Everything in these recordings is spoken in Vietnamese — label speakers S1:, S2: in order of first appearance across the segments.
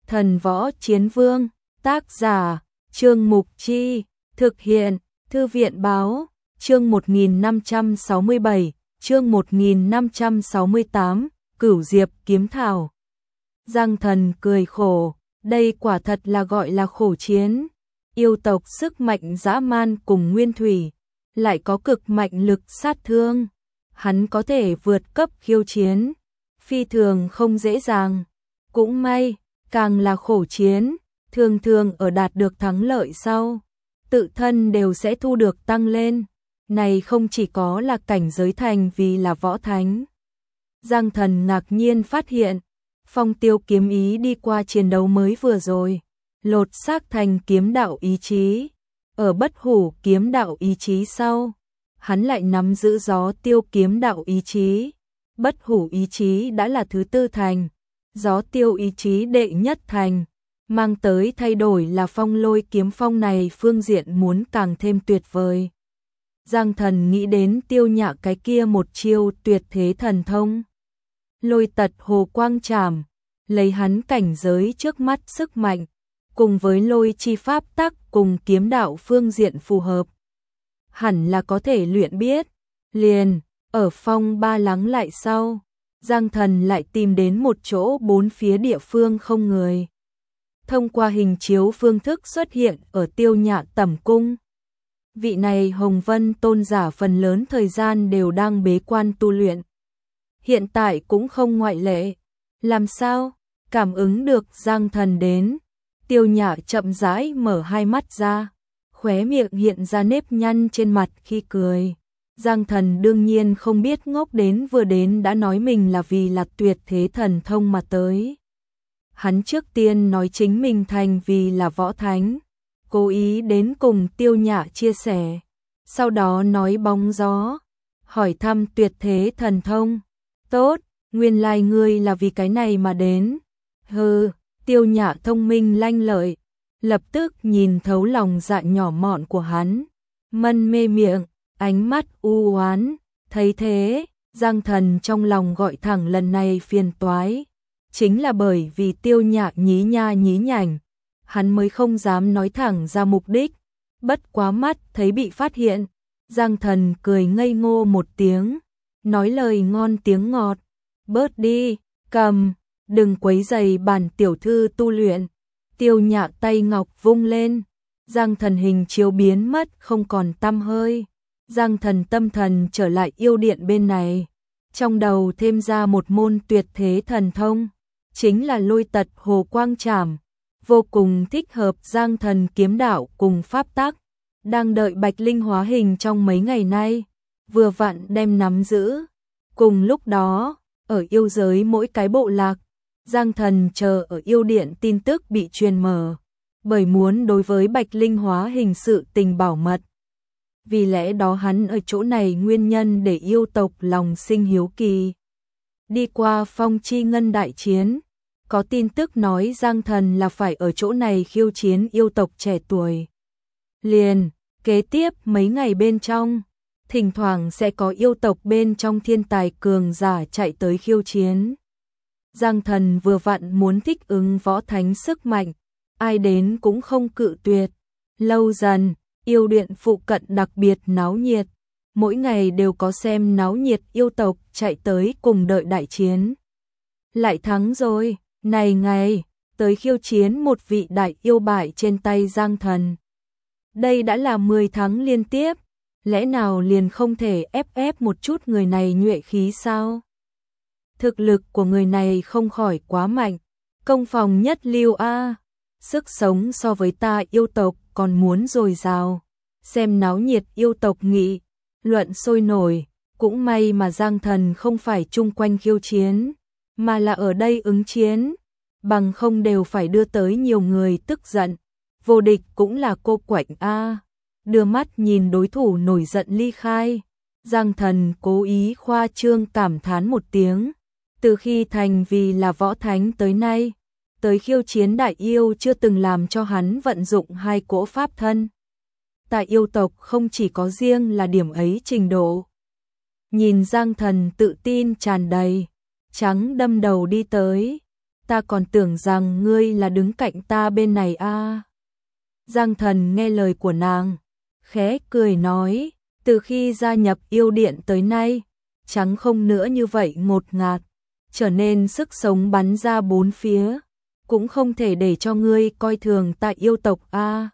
S1: Thần Võ Chiến Vương, tác giả, Trương Mục Chi, thực hiện, Thư viện Báo, chương 1567, chương 1568, Cửu Diệp Kiếm Thảo. Giang Thần cười khổ, đây quả thật là gọi là khổ chiến. Yêu tộc sức mạnh dã man cùng nguyên thủy, lại có cực mạnh lực sát thương. Hắn có thể vượt cấp khiêu chiến, phi thường không dễ dàng. Cũng may, càng là khổ chiến, thường thường ở đạt được thắng lợi sau, tự thân đều sẽ thu được tăng lên. Này không chỉ có là cảnh giới thành vì là võ thánh. Giang Thần ngạc nhiên phát hiện, Phong Tiêu kiếm ý đi qua chiến đấu mới vừa rồi, lột xác thành kiếm đạo ý chí. Ở Bất Hủ kiếm đạo ý chí sau, hắn lại nắm giữ Gió Tiêu kiếm đạo ý chí. Bất Hủ ý chí đã là thứ tư thành, Gió Tiêu ý chí đệ nhất thành, mang tới thay đổi là Phong Lôi kiếm phong này phương diện muốn càng thêm tuyệt vời. Giang Thần nghĩ đến Tiêu Nhạ cái kia một chiêu tuyệt thế thần thông, Lôi Tật Hồ Quang Trảm, lấy hắn cảnh giới trước mắt sức mạnh, cùng với lôi chi pháp tắc cùng kiếm đạo phương diện phù hợp, hẳn là có thể luyện biết. Liền, ở phong ba lắng lại sau, Giang Thần lại tìm đến một chỗ bốn phía địa phương không người. Thông qua hình chiếu phương thức xuất hiện ở Tiêu Nhạ tẩm cung. Vị này Hồng Vân tôn giả phần lớn thời gian đều đang bế quan tu luyện. Hiện tại cũng không ngoại lệ. Làm sao? Cảm ứng được Giang Thần đến, Tiêu Nhạ chậm rãi mở hai mắt ra, khóe miệng hiện ra nếp nhăn trên mặt khi cười. Giang Thần đương nhiên không biết ngốc đến vừa đến đã nói mình là vì là tuyệt thế thần thông mà tới. Hắn trước tiên nói chính mình thành vì là võ thánh, cố ý đến cùng Tiêu Nhạ chia sẻ, sau đó nói bóng gió, hỏi thăm tuyệt thế thần thông. Tốt, nguyên lai ngươi là vì cái này mà đến. Hừ, Tiêu Nhạ thông minh lanh lợi, lập tức nhìn thấu lòng dạ nhỏ mọn của hắn, mân mê miệng, ánh mắt u oán. Thấy thế, Giang Thần trong lòng gọi thẳng lần này phiền toái, chính là bởi vì Tiêu Nhạ nhí nha nhí nhảnh, hắn mới không dám nói thẳng ra mục đích. Bất quá mắt thấy bị phát hiện, Giang Thần cười ngây ngô một tiếng, nói lời ngon tiếng ngọt, bớt đi, cầm, đừng quấy rầy bản tiểu thư tu luyện. Tiêu Nhạ tay ngọc vung lên, Giang Thần hình chiếu biến mất không còn tăm hơi. Giang Thần tâm thần trở lại yêu điện bên này, trong đầu thêm ra một môn tuyệt thế thần thông, chính là Lôi Tật Hồ Quang Trảm, vô cùng thích hợp Giang Thần kiếm đạo cùng pháp tắc, đang đợi Bạch Linh hóa hình trong mấy ngày nay, vừa vặn đem nắm giữ. Cùng lúc đó, ở yêu giới mỗi cái bộ lạc, Giang Thần chờ ở yêu điện tin tức bị truyền mở, bởi muốn đối với Bạch Linh hóa hình sự tình bảo mật. Vì lẽ đó hắn ở chỗ này nguyên nhân để yêu tộc lòng sinh hiếu kỳ. Đi qua Phong Chi Ngân đại chiến, có tin tức nói Giang Thần là phải ở chỗ này khiêu chiến yêu tộc trẻ tuổi. Liền, kế tiếp mấy ngày bên trong, thỉnh thoảng sẽ có yêu tộc bên trong thiên tài cường giả chạy tới khiêu chiến. Giang Thần vừa vặn muốn thích ứng võ thánh sức mạnh, ai đến cũng không cự tuyệt. Lâu dần, yêu điện phụ cận đặc biệt náo nhiệt, mỗi ngày đều có xem náo nhiệt yêu tộc chạy tới cùng đợi đại chiến. Lại thắng rồi, này ngày, tới khiêu chiến một vị đại yêu bại trên tay Giang Thần. Đây đã là 10 tháng liên tiếp, lẽ nào liền không thể ép một chút người này nhuệ khí sao? Thực lực của người này không khỏi quá mạnh, công phòng nhất lưu a, sức sống so với ta yêu tộc còn muốn dồi dào. Xem náo nhiệt yêu tộc nghị luận sôi nổi, cũng may mà Giang Thần không phải chung quanh khiêu chiến, mà là ở đây ứng chiến, bằng không đều phải đưa tới nhiều người tức giận. Vô địch cũng là cô quạnh a. Đưa mắt nhìn đối thủ nổi giận ly khai, Giang Thần cố ý khoa trương cảm thán một tiếng. Từ khi thành vì là võ thánh tới nay, tới khiêu chiến đại yêu chưa từng làm cho hắn vận dụng hai cỗ pháp thân. Tại yêu tộc không chỉ có riêng là điểm ấy trình độ. Nhìn Giang Thần tự tin tràn đầy, trắng đâm đầu đi tới, ta còn tưởng rằng ngươi là đứng cạnh ta bên này a. Giang Thần nghe lời của nàng, khẽ cười nói, từ khi gia nhập yêu điện tới nay, Trắng không nữa như vậy ngột ngạt, trở nên sức sống bắn ra bốn phía, cũng không thể để cho ngươi coi thường ta yêu tộc a.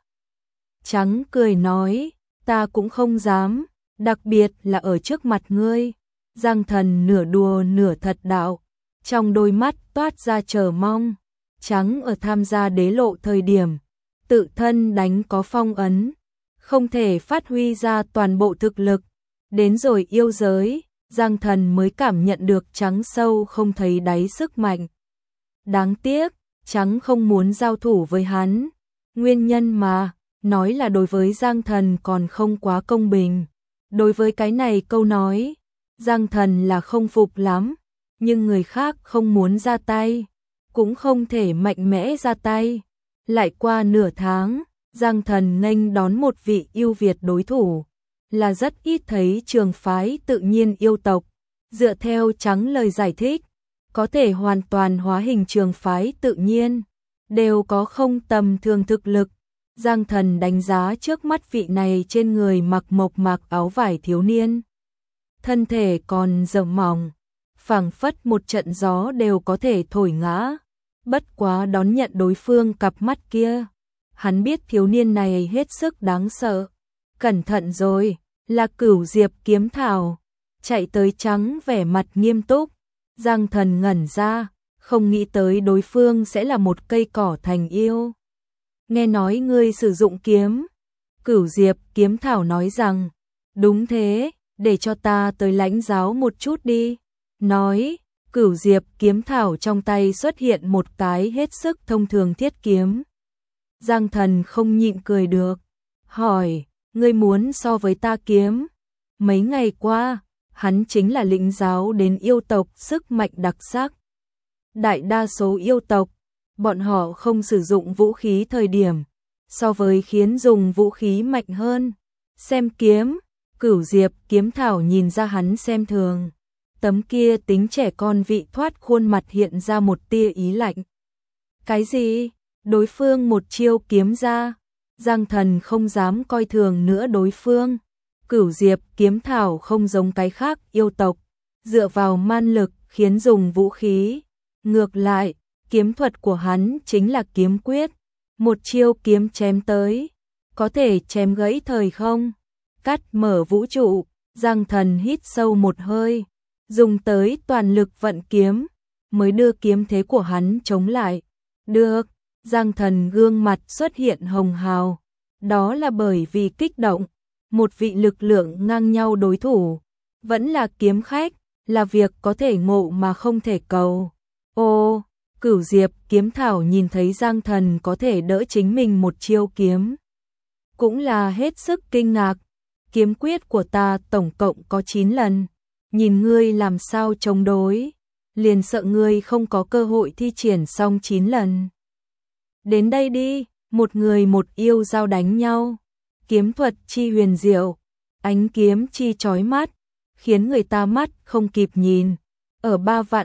S1: Trắng cười nói, ta cũng không dám, đặc biệt là ở trước mặt ngươi. Giang Thần nửa đùa nửa thật đạo, trong đôi mắt toát ra chờ mong. Trắng ở tham gia đế lộ thời điểm, tự thân đánh có phong ấn, không thể phát huy ra toàn bộ thực lực. Đến rồi yêu giới, Giang Thần mới cảm nhận được Trắng sâu không thấy đáy sức mạnh. Đáng tiếc, Trắng không muốn giao thủ với hắn. Nguyên nhân mà, nói là đối với Giang Thần còn không quá công bình. Đối với cái này câu nói, Giang Thần là không phục lắm, nhưng người khác không muốn ra tay, cũng không thể mạnh mẽ ra tay. Lại qua nửa tháng, Giang Thần nghênh đón một vị yêu Việt đối thủ, là rất ít thấy trường phái tự nhiên yêu tộc. Dựa theo Trắng lời giải thích, có thể hoàn toàn hóa hình trường phái tự nhiên, đều có không tầm thường thực lực. Giang Thần đánh giá trước mắt vị này trên người mặc mộc mạc áo vải thiếu niên. Thân thể còn rộng mỏng, phảng phất một trận gió đều có thể thổi ngã. Bất quá đón nhận đối phương cặp mắt kia, hắn biết thiếu niên này hết sức đáng sợ. Cẩn thận rồi, là Cửu Diệp kiếm thảo. Chạy tới Trắng vẻ mặt nghiêm túc. Giang Thần ngẩn ra, không nghĩ tới đối phương sẽ là một cây cỏ thành yêu. Nghe nói ngươi sử dụng kiếm. Cửu Diệp kiếm thảo nói rằng, đúng thế, để cho ta tới lãnh giáo một chút đi. Nói, Cửu Diệp kiếm thảo trong tay xuất hiện một cái hết sức thông thường thiết kiếm. Giang Thần không nhịn cười được, hỏi, ngươi muốn so với ta kiếm? Mấy ngày qua, hắn chính là lĩnh giáo đến yêu tộc sức mạnh đặc sắc. Đại đa số yêu tộc, bọn họ không sử dụng vũ khí thời điểm, so với khiến dùng vũ khí mạnh hơn. Xem kiếm, Cửu Diệp kiếm thảo nhìn ra hắn xem thường. Tấm kia tính trẻ con vị thoát khuôn mặt hiện ra một tia ý lạnh. Cái gì? Đối phương một chiêu kiếm ra. Giang Thần không dám coi thường nữa đối phương. Cửu Diệp kiếm thảo không giống cái khác yêu tộc, dựa vào man lực khiến dùng vũ khí. Ngược lại, kiếm thuật của hắn chính là kiếm quyết. Một chiêu kiếm chém tới, có thể chém gãy thời không, cắt mở vũ trụ. Giang Thần hít sâu một hơi, dùng tới toàn lực vận kiếm, mới đưa kiếm thế của hắn chống lại. Được, Giang Thần gương mặt xuất hiện hồng hào, đó là bởi vì kích động, một vị lực lượng ngang nhau đối thủ, vẫn là kiếm khách, là việc có thể ngộ mà không thể cầu. Ô, Cửu Diệp kiếm thảo nhìn thấy Giang Thần có thể đỡ chính mình một chiêu kiếm, cũng là hết sức kinh ngạc. Kiếm quyết của ta tổng cộng có 9 lần, nhìn ngươi làm sao chống đối, liền sợ ngươi không có cơ hội thi triển xong 9 lần. Đến đây đi, một người một yêu giao đánh nhau, kiếm thuật chi huyền diệu, ánh kiếm chi chói mắt, khiến người ta mắt không kịp nhìn. Ở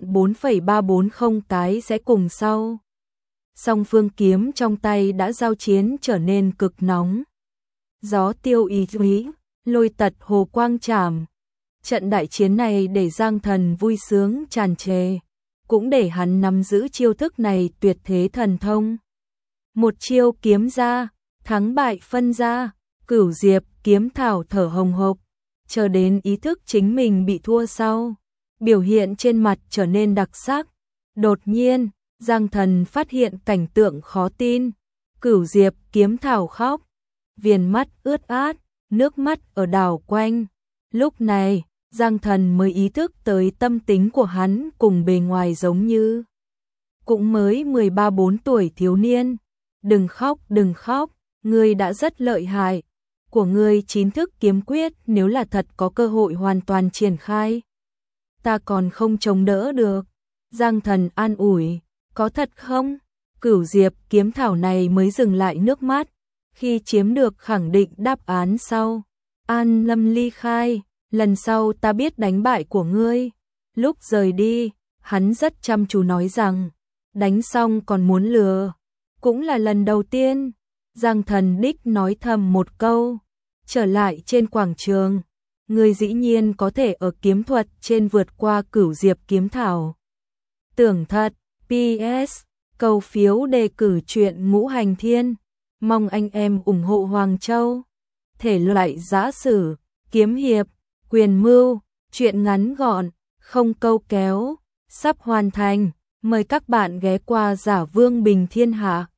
S1: 3.440 cái sẽ cùng sau. Song phương kiếm trong tay đã giao chiến trở nên cực nóng. Gió tiêu ý ý, lôi tật hồ quang trảm. Trận đại chiến này để Giang Thần vui sướng tràn trề, cũng để hắn nắm giữ chiêu thức này tuyệt thế thần thông. Một chiêu kiếm ra, thắng bại phân ra. Cửu Diệp kiếm thảo thở hồng hộc, chờ đến ý thức chính mình bị thua sau, biểu hiện trên mặt trở nên đặc sắc. Đột nhiên, Giang Thần phát hiện cảnh tượng khó tin. Cửu Diệp kiếm thảo khóc, viền mắt ướt át, nước mắt ở đảo quanh. Lúc này, Giang Thần mới ý thức tới tâm tính của hắn cùng bề ngoài giống như cũng mới 13-14 tuổi thiếu niên. Đừng khóc, ngươi đã rất lợi hại. Của ngươi 9 thức kiếm quyết nếu là thật có cơ hội hoàn toàn triển khai, ta còn không chống đỡ được. Giang Thần an ủi, có thật không? Cửu Diệp kiếm thảo này mới dừng lại nước mắt, khi chiếm được khẳng định đáp án sau. An lâm ly khai, lần sau ta biết đánh bại của ngươi. Lúc rời đi, hắn rất chăm chú nói rằng, đánh xong còn muốn lừa, cũng là lần đầu tiên. Giang Thần Đích nói thầm một câu, trở lại trên quảng trường, người dĩ nhiên có thể ở kiếm thuật trên vượt qua Cửu Diệp kiếm thảo. Tưởng thật, PS, cầu phiếu đề cử truyện Ngũ Hành Thiên, mong anh em ủng hộ Hoàng Châu. Thể loại giã sử, kiếm hiệp, quyền mưu, truyện ngắn gọn, không câu kéo, sắp hoàn thành, mời các bạn ghé qua Giả Vương Bình Thiên Hạ.